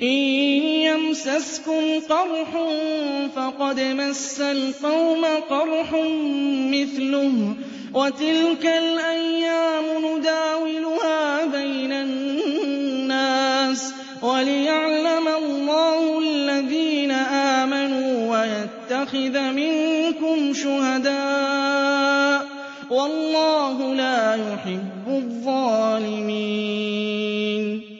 إِن يَمْسَسْكُمْ قَرْحٌ فَقَدْ مَسَّ الْقَوْمَ قَرْحٌ مِّثْلُهُ ۚ وَتِلْكَ الْأَيَّامُ نُدَاوِلُهَا بَيْنَ النَّاسِ وَلِيَعْلَمَ اللَّهُ الَّذِينَ آمَنُوا وَيَتَّخِذَ مِنكُمْ شُهَدَاءَ ۗ وَاللَّهُ لَا يُحِبُّ الظَّالِمِينَ